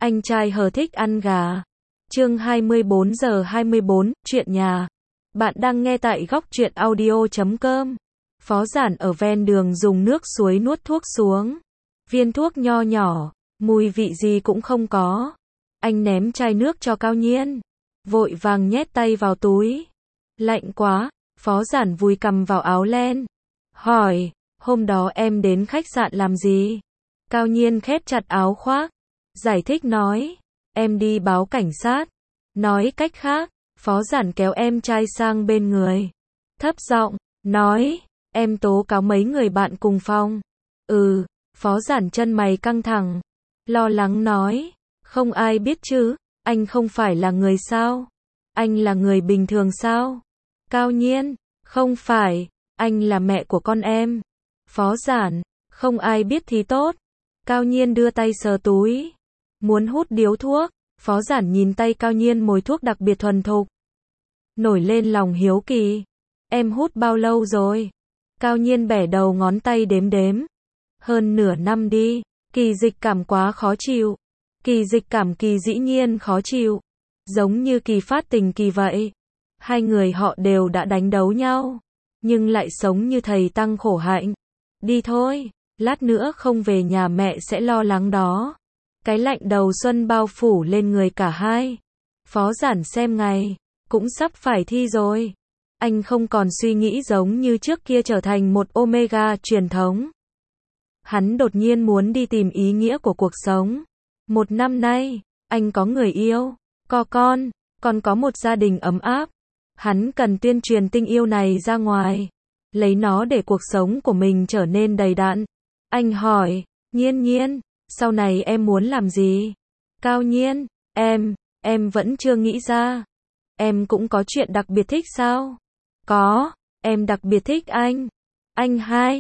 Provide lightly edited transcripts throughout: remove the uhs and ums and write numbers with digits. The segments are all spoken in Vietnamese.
Anh trai hờ thích ăn gà. Chương 24 giờ 24, chuyện nhà. Bạn đang nghe tại góc truyện audio.com. Phó Giản ở ven đường dùng nước suối nuốt thuốc xuống. Viên thuốc nho nhỏ, mùi vị gì cũng không có. Anh ném chai nước cho Cao Nhiên. Vội vàng nhét tay vào túi. Lạnh quá, Phó Giản vùi cằm vào áo len. Hỏi, hôm đó em đến khách sạn làm gì? Cao Nhiên khép chặt áo khoác. Giải thích nói, em đi báo cảnh sát. Nói cách khác, Phó Giản kéo em trai sang bên người. Thấp giọng, nói, em tố cáo mấy người bạn cùng phòng. Phó Giản chân mày căng thẳng. Lo lắng nói, không ai biết chứ, anh không phải là người sao? Anh là người bình thường sao? Cao Nhiên, không phải, anh là mẹ của con em. Phó Giản, không ai biết thì tốt. Cao Nhiên đưa tay sờ túi. Muốn hút điếu thuốc. Phó Giản nhìn tay Cao Nhiên mồi thuốc đặc biệt thuần thục. Nổi lên lòng hiếu kỳ. Em hút bao lâu rồi? Cao Nhiên bẻ đầu ngón tay đếm đếm. Hơn nửa năm đi. Kỳ dịch cảm quá khó chịu. Kỳ dịch cảm kỳ dĩ nhiên khó chịu. Giống như kỳ phát tình kỳ vậy. Hai người họ đều đã đánh đấu nhau. Nhưng lại sống như thầy tăng khổ hạnh. Đi thôi, lát nữa không về nhà mẹ sẽ lo lắng đó. Cái lạnh đầu xuân bao phủ lên người cả hai. Phó Giản xem ngày, cũng sắp phải thi rồi. Anh không còn suy nghĩ giống như trước kia trở thành một Omega truyền thống. Hắn đột nhiên muốn đi tìm ý nghĩa của cuộc sống. Một năm nay, anh có người yêu, có con, còn có một gia đình ấm áp. Hắn cần tuyên truyền tình yêu này ra ngoài. Lấy nó để cuộc sống của mình trở nên đầy đặn. Anh hỏi, Nhiên Nhiên, sau này em muốn làm gì? Cao Nhiên, em vẫn chưa nghĩ ra. Em cũng có chuyện đặc biệt thích sao? Có, em đặc biệt thích anh. Anh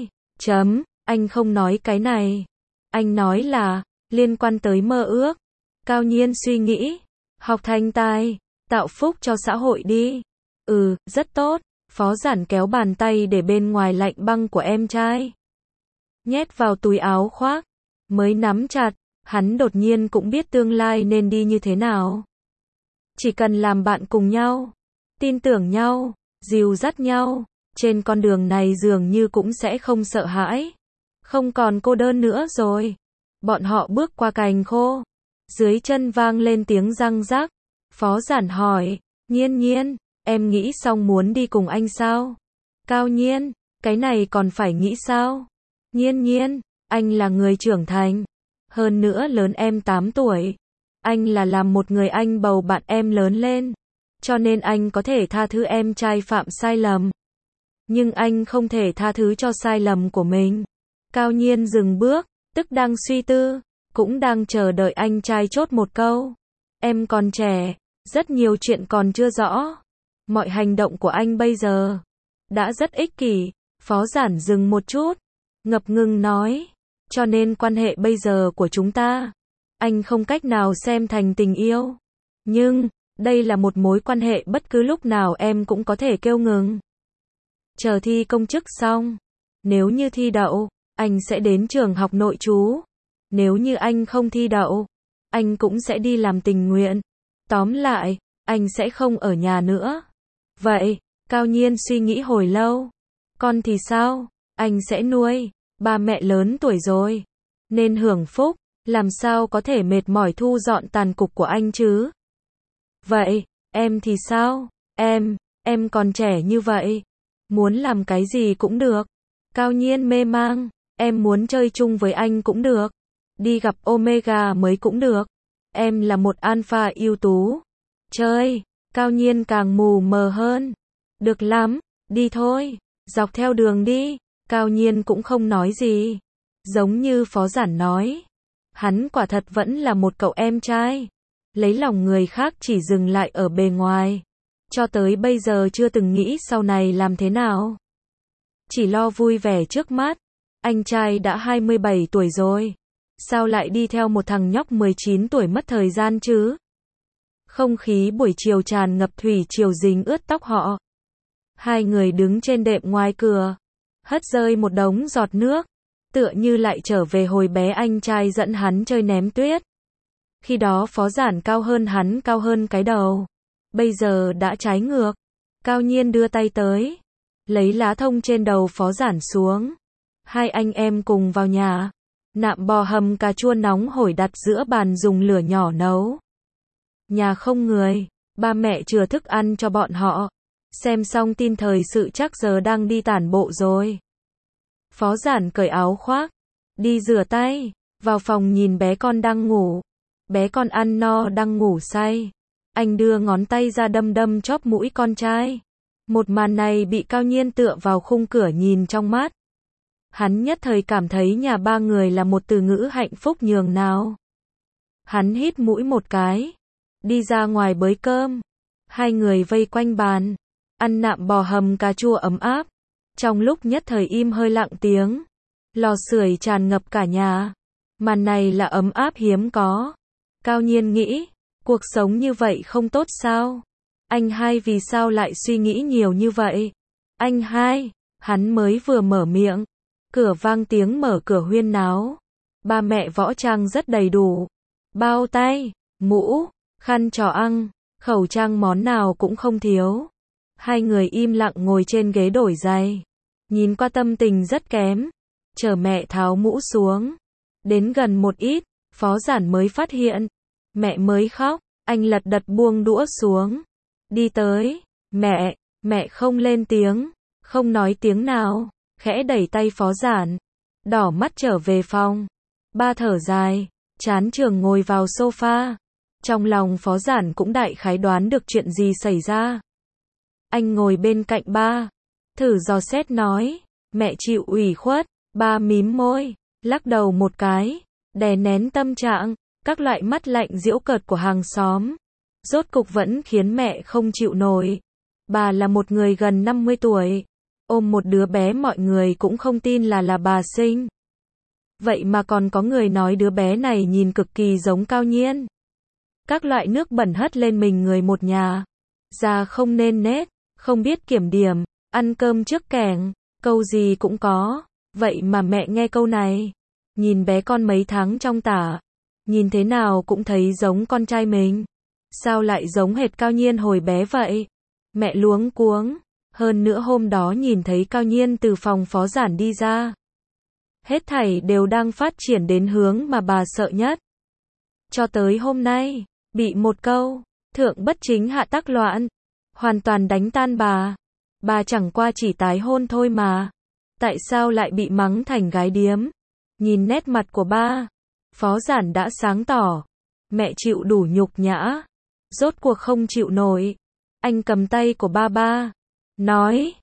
anh không nói cái này. Anh nói là, liên quan tới mơ ước. Cao Nhiên suy nghĩ, học thành tài, tạo phúc cho xã hội đi. Rất tốt. Phó Giản kéo bàn tay để bên ngoài lạnh băng của em trai. Nhét vào túi áo khoác. Mới nắm chặt, hắn đột nhiên cũng biết tương lai nên đi như thế nào. Chỉ cần làm bạn cùng nhau, tin tưởng nhau, dìu dắt nhau, trên con đường này dường như cũng sẽ không sợ hãi. Không còn cô đơn nữa rồi. Bọn họ bước qua cành khô. Dưới chân vang lên tiếng răng rắc. Phó Giản hỏi, Nhiên Nhiên, em nghĩ xong muốn đi cùng anh sao? Cao Nhiên, cái này còn phải nghĩ sao? Nhiên Nhiên, anh là người trưởng thành. Hơn nữa lớn em 8 tuổi. Anh là làm một người anh bầu bạn em lớn lên. Cho nên anh có thể tha thứ em trai phạm sai lầm. Nhưng anh không thể tha thứ cho sai lầm của mình. Cao Nhiên dừng bước, tức đang suy tư, cũng đang chờ đợi anh trai chốt một câu. Em còn trẻ, rất nhiều chuyện còn chưa rõ. Mọi hành động của anh bây giờ đã rất ích kỷ. Phó Giản dừng một chút, ngập ngừng nói, cho nên quan hệ bây giờ của chúng ta, anh không cách nào xem thành tình yêu. Nhưng, đây là một mối quan hệ bất cứ lúc nào em cũng có thể kêu ngừng. Chờ thi công chức xong, nếu như thi đậu, anh sẽ đến trường học nội trú. Nếu như anh không thi đậu, anh cũng sẽ đi làm tình nguyện. Tóm lại, anh sẽ không ở nhà nữa. Vậy, Cao Nhiên suy nghĩ hồi lâu. Con thì sao? Anh sẽ nuôi. Ba mẹ lớn tuổi rồi, nên hưởng phúc, làm sao có thể mệt mỏi thu dọn tàn cục của anh chứ? Vậy, em thì sao? Em còn trẻ như vậy. Muốn làm cái gì cũng được. Cao Nhiên mê mang, em muốn chơi chung với anh cũng được. Đi gặp Omega mới cũng được. Em là một alpha ưu tú. Chơi, Cao Nhiên càng mù mờ hơn. Được lắm, đi thôi, dọc theo đường đi. Cao Nhiên cũng không nói gì. Giống như Phó Giản nói. Hắn quả thật vẫn là một cậu em trai. Lấy lòng người khác chỉ dừng lại ở bề ngoài. Cho tới bây giờ chưa từng nghĩ sau này làm thế nào. Chỉ lo vui vẻ trước mắt. Anh trai đã 27 tuổi rồi. Sao lại đi theo một thằng nhóc 19 tuổi mất thời gian chứ? Không khí buổi chiều tràn ngập thủy triều dính ướt tóc họ. Hai người đứng trên đệm ngoài cửa. Hất rơi một đống giọt nước, tựa như lại trở về hồi bé anh trai dẫn hắn chơi ném tuyết. Khi đó Phó Giản cao hơn hắn, cao hơn cái đầu. Bây giờ đã trái ngược. Cao Nhiên đưa tay tới, lấy lá thông trên đầu Phó Giản xuống. Hai anh em cùng vào nhà. Nạm bò hầm cà chua nóng hổi đặt giữa bàn dùng lửa nhỏ nấu. Nhà không người, ba mẹ chừa thức ăn cho bọn họ. Xem xong tin thời sự chắc giờ đang đi tản bộ rồi. Phó Giản cởi áo khoác, đi rửa tay, vào phòng nhìn bé con đang ngủ. Bé con ăn no đang ngủ say. Anh đưa ngón tay ra đâm đâm chóp mũi con trai. Một màn này bị Cao Nhiên tựa vào khung cửa nhìn trong mắt. Hắn nhất thời cảm thấy nhà ba người là một từ ngữ hạnh phúc nhường nào. Hắn hít mũi một cái, đi ra ngoài bới cơm. Hai người vây quanh bàn, ăn nạm bò hầm cà chua ấm áp. Trong lúc nhất thời im hơi lặng tiếng, lò sưởi tràn ngập cả nhà. Màn này là ấm áp hiếm có. Cao Nhiên nghĩ, cuộc sống như vậy không tốt sao? Anh hai vì sao lại suy nghĩ nhiều như vậy? Anh hai, hắn mới vừa mở miệng, cửa vang tiếng mở cửa huyên náo. Ba mẹ võ trang rất đầy đủ. Bao tay, mũ, khăn trò ăn, khẩu trang món nào cũng không thiếu. Hai người im lặng ngồi trên ghế đổi giày. Nhìn qua tâm tình rất kém. Chờ mẹ tháo mũ xuống. Đến gần một ít, Phó Giản mới phát hiện. Mẹ mới khóc, anh lật đật buông đũa xuống. Đi tới, mẹ không lên tiếng, không nói tiếng nào, khẽ đẩy tay Phó Giản. Đỏ mắt trở về phòng. Ba thở dài, chán trường ngồi vào sofa. Trong lòng Phó Giản cũng đại khái đoán được chuyện gì xảy ra. Anh ngồi bên cạnh ba, thử dò xét nói, mẹ chịu ủy khuất. Ba mím môi, lắc đầu một cái, đè nén tâm trạng, các loại mắt lạnh giễu cợt của hàng xóm. Rốt cục vẫn khiến mẹ không chịu nổi. Bà là một người gần 50 tuổi, ôm một đứa bé mọi người cũng không tin là bà sinh. Vậy mà còn có người nói đứa bé này nhìn cực kỳ giống Cao Nhiên. Các loại nước bẩn hất lên mình người một nhà. Già không nên nết, không biết kiểm điểm, ăn cơm trước kẻng, câu gì cũng có. Vậy mà mẹ nghe câu này, nhìn bé con mấy tháng trong tả, nhìn thế nào cũng thấy giống con trai mình. Sao lại giống hệt Cao Nhiên hồi bé vậy? Mẹ luống cuống. Hơn nữa hôm đó nhìn thấy Cao Nhiên từ phòng Phó Giản đi ra. Hết thảy đều đang phát triển đến hướng mà bà sợ nhất. Cho tới hôm nay, bị một câu, thượng bất chính hạ tắc loạn, hoàn toàn đánh tan bà. Bà chẳng qua chỉ tái hôn thôi mà. Tại sao lại bị mắng thành gái điếm? Nhìn nét mặt của ba, Phó Giản đã sáng tỏ. Mẹ chịu đủ nhục nhã. Rốt cuộc không chịu nổi. Anh cầm tay của ba, nói,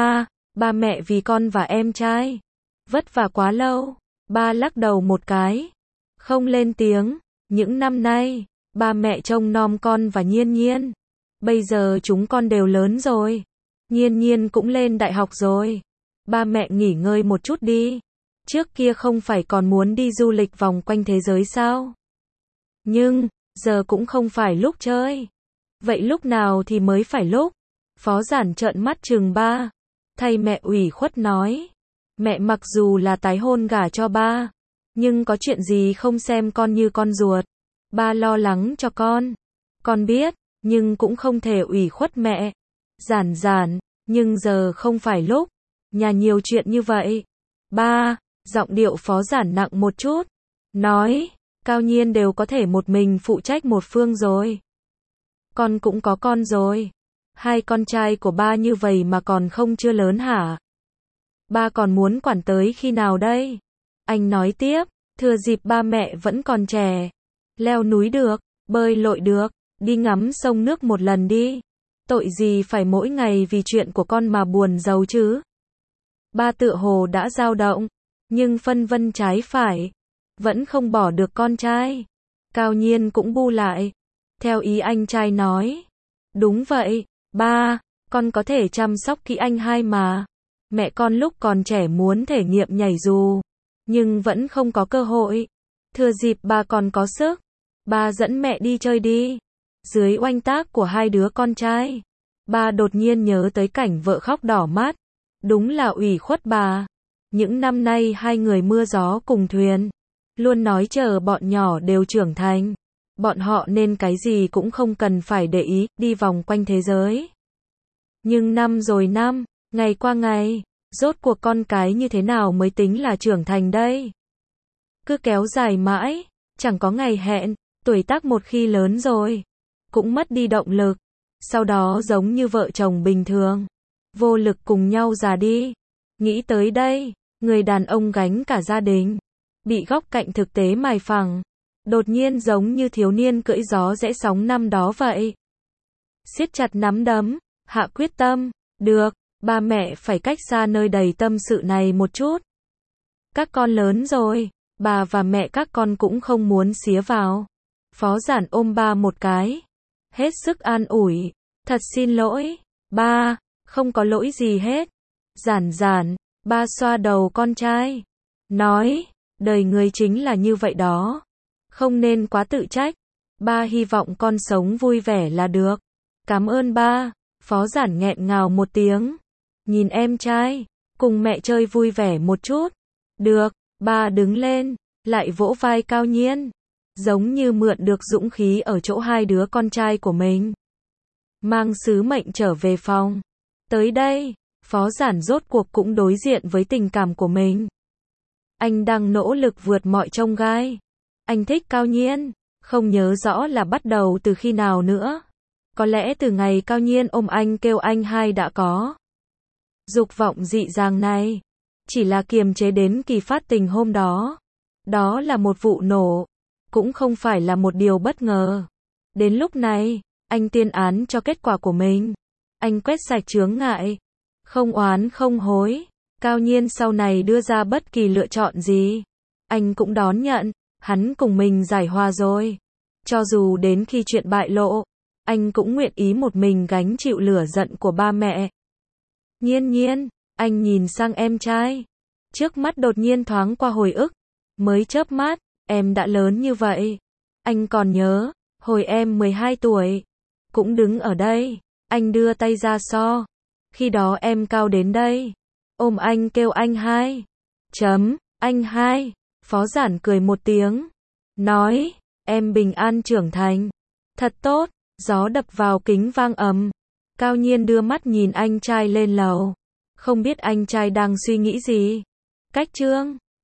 ba mẹ vì con và em trai vất vả quá lâu. Ba lắc đầu một cái, không lên tiếng. Những năm nay, ba mẹ trông nom con và Nhiên Nhiên. Bây giờ chúng con đều lớn rồi. Nhiên Nhiên cũng lên đại học rồi. Ba mẹ nghỉ ngơi một chút đi. Trước kia không phải còn muốn đi du lịch vòng quanh thế giới sao? Nhưng, giờ cũng không phải lúc chơi. Vậy lúc nào thì mới phải lúc? Phó Giản trợn mắt trừng ba. Thay mẹ ủy khuất nói. Mẹ mặc dù là tái hôn gả cho ba, nhưng có chuyện gì không xem con như con ruột. Ba lo lắng cho con biết, nhưng cũng không thể ủy khuất mẹ. Giản, nhưng giờ không phải lúc. Nhà nhiều chuyện như vậy. Ba, giọng điệu Phó Giản nặng một chút. Nói, Cao Nhiên đều có thể một mình phụ trách một phương rồi. Con cũng có con rồi. Hai con trai của ba như vậy mà còn không chưa lớn hả? Ba còn muốn quản tới khi nào đây? Anh nói tiếp, thừa dịp ba mẹ vẫn còn trẻ. Leo núi được, bơi lội được, đi ngắm sông nước một lần đi. Tội gì phải mỗi ngày vì chuyện của con mà buồn rầu chứ? Ba tựa hồ đã dao động, nhưng phân vân trái phải. Vẫn không bỏ được con trai. Cao Nhiên cũng bu lại. Theo ý anh trai nói. Đúng vậy, ba, con có thể chăm sóc kỹ anh hai mà. Mẹ con lúc còn trẻ muốn thể nghiệm nhảy dù, nhưng vẫn không có cơ hội. Thừa dịp ba còn có sức, ba dẫn mẹ đi chơi đi. Dưới oanh tác của hai đứa con trai, ba đột nhiên nhớ tới cảnh vợ khóc đỏ mắt. Đúng là ủy khuất bà. Những năm nay hai người mưa gió cùng thuyền, luôn nói chờ bọn nhỏ đều trưởng thành. bọn họ nên cái gì cũng không cần phải để ý, đi vòng quanh thế giới. Nhưng năm rồi năm, ngày qua ngày, rốt cuộc con cái như thế nào mới tính là trưởng thành đây? Cứ kéo dài mãi, chẳng có ngày hẹn, tuổi tác một khi lớn rồi, cũng mất đi động lực, sau đó giống như vợ chồng bình thường, vô lực cùng nhau già đi. Nghĩ tới đây, người đàn ông gánh cả gia đình, bị góc cạnh thực tế mài phẳng, đột nhiên giống như thiếu niên cưỡi gió rẽ sóng năm đó vậy. Siết chặt nắm đấm, hạ quyết tâm, được, ba mẹ phải cách xa nơi đầy tâm sự này một chút. Các con lớn rồi, bà và mẹ các con cũng không muốn xía vào. Phó Giản ôm ba một cái, hết sức an ủi, thật xin lỗi, ba, không có lỗi gì hết. Giản Giản, ba xoa đầu con trai, nói, đời người chính là như vậy đó, không nên quá tự trách, ba hy vọng con sống vui vẻ là được. Cảm ơn ba. Phó Giản nghẹn ngào một tiếng, nhìn em trai, cùng mẹ chơi vui vẻ một chút. Được, ba đứng lên, lại vỗ vai Cao Nhiên, giống như mượn được dũng khí ở chỗ hai đứa con trai của mình. Mang sứ mệnh trở về phòng. Tới đây, Phó Giản rốt cuộc cũng đối diện với tình cảm của mình. Anh đang nỗ lực vượt mọi chông gai. Anh thích Cao Nhiên, không nhớ rõ là bắt đầu từ khi nào nữa. Có lẽ từ ngày Cao Nhiên ôm anh kêu anh hai đã có. Dục vọng dị dàng này, chỉ là kiềm chế đến kỳ phát tình hôm đó. Đó là một vụ nổ, cũng không phải là một điều bất ngờ. Đến lúc này, anh tuyên án cho kết quả của mình. Anh quét sạch chướng ngại, không oán không hối. Cao Nhiên sau này đưa ra bất kỳ lựa chọn gì, anh cũng đón nhận, hắn cùng mình giải hòa rồi. Cho dù đến khi chuyện bại lộ, anh cũng nguyện ý một mình gánh chịu lửa giận của ba mẹ. Nhiên Nhiên, anh nhìn sang em trai. Trước mắt đột nhiên thoáng qua hồi ức. Mới chớp mắt, em đã lớn như vậy. Anh còn nhớ, hồi em 12 tuổi, cũng đứng ở đây, anh đưa tay ra so. Khi đó em cao đến đây, ôm anh kêu anh hai. Anh hai. Phó Giản cười một tiếng, nói, em bình an trưởng thành. Thật tốt. Gió đập vào kính vang ầm. Cao Nhiên đưa mắt nhìn anh trai lên lầu. Không biết anh trai đang suy nghĩ gì. Cách chương